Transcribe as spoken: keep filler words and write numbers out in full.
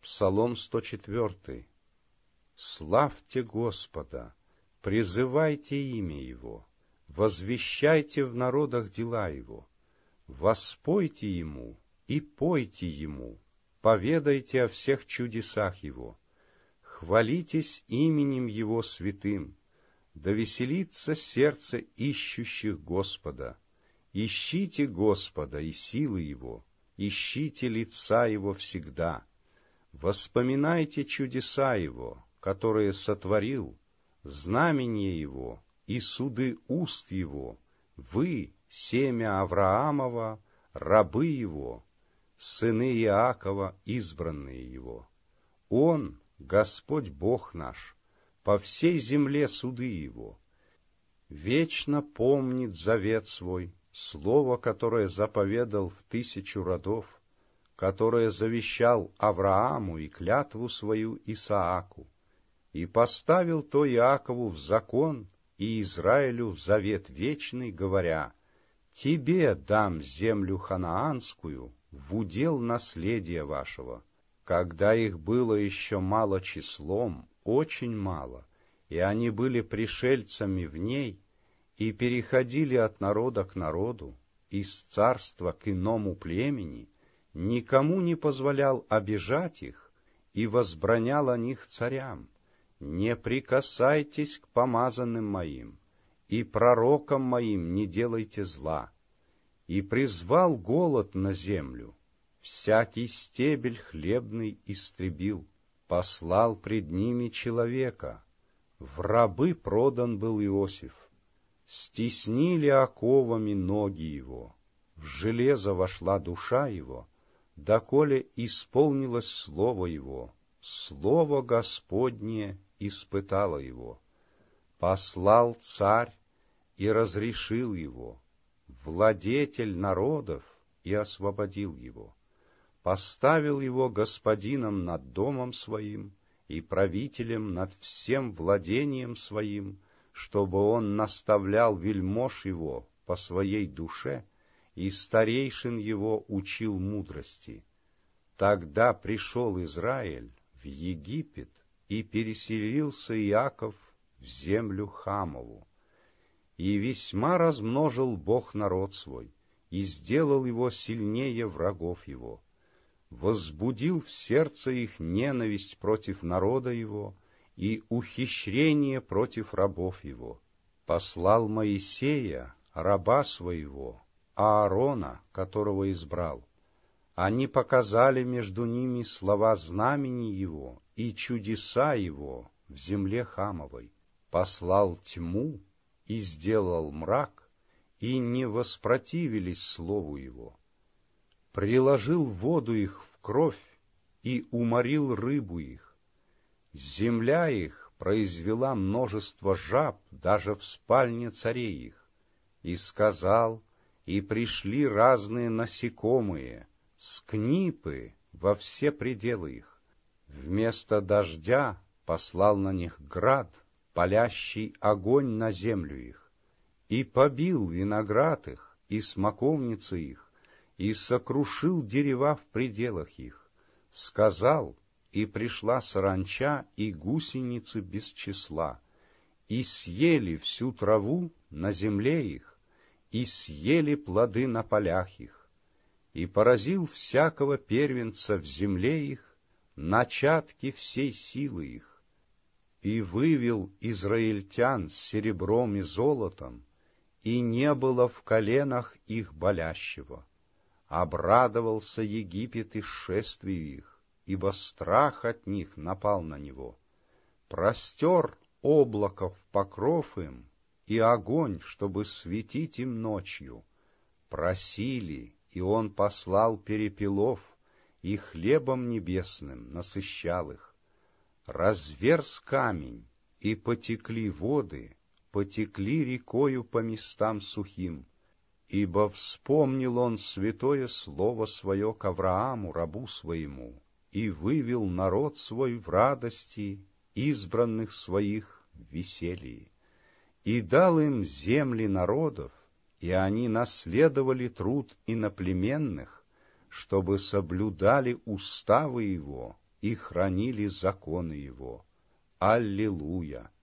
Псалом сто четвёртый. Славьте Господа, призывайте имя Его, возвещайте в народах дела Его, воспойте Ему и пойте Ему, поведайте о всех чудесах Его, хвалитесь именем Его святым, да веселится сердце ищущих Господа. Ищите Господа и силы Его, ищите лица Его всегда. Воспоминайте чудеса Его, которые сотворил, знамения Его и суды уст Его, вы, семя Авраамова, рабы Его, сыны Иакова, избранные Его. Он, Господь Бог наш, по всей земле суды Его. Вечно помнит завет свой, слово, которое заповедал в тысячу родов, которое завещал Аврааму и клятву свою Исааку, и поставил то Иакову в закон и Израилю в завет вечный, говоря: «Тебе дам землю ханаанскую в удел наследия вашего». Когда их было еще мало числом, очень мало, и они были пришельцами в ней, и переходили от народа к народу, из царства к иному племени, никому не позволял обижать их и возбранял о них царям: «Не прикасайтесь к помазанным моим, и пророкам моим не делайте зла». И призвал голод на землю, всякий стебель хлебный истребил, послал пред ними человека, в рабы продан был Иосиф, стеснили оковами ноги его, в железо вошла душа его, доколе исполнилось слово его, слово Господне испытало его. Послал царь и разрешил его, владетель народов и освободил его. Поставил его господином над домом своим и правителем над всем владением своим, чтобы он наставлял вельмож его по своей душе, и старейшин его учил мудрости. Тогда пришел Израиль в Египет, и переселился Иаков в землю Хамову. И весьма размножил Бог народ свой, и сделал его сильнее врагов его. Возбудил в сердце их ненависть против народа его и ухищрение против рабов его. Послал Моисея, раба своего, Аарона, которого избрал. Они показали между ними слова знамений его и чудеса его в земле Хамовой. Послал тьму и сделал мрак, и не воспротивились слову его. Приложил воду их в кровь и уморил рыбу их. Земля их произвела множество жаб даже в спальне царей их. И сказал: и пришли разные насекомые, скнипы во все пределы их. Вместо дождя послал на них град, палящий огонь на землю их, и побил виноград их и смоковницы их, и сокрушил дерева в пределах их. Сказал: и пришла саранча и гусеницы без числа, и съели всю траву на земле их, и съели плоды на полях их, и поразил всякого первенца в земле их, начатки всей силы их, и вывел израильтян с серебром и золотом, и не было в коленах их болящего. Обрадовался Египет и шествию их, ибо страх от них напал на него. Простер облако в покров им, и огонь, чтобы светить им ночью. Просили, и он послал перепелов, и хлебом небесным насыщал их. Разверз камень, и потекли воды, потекли рекою по местам сухим. Ибо вспомнил он святое слово свое к Аврааму, рабу своему, и вывел народ свой в радости, избранных своих в веселье. И дал им земли народов, и они наследовали труд иноплеменных, чтобы соблюдали уставы его и хранили законы Его. Аллилуйя!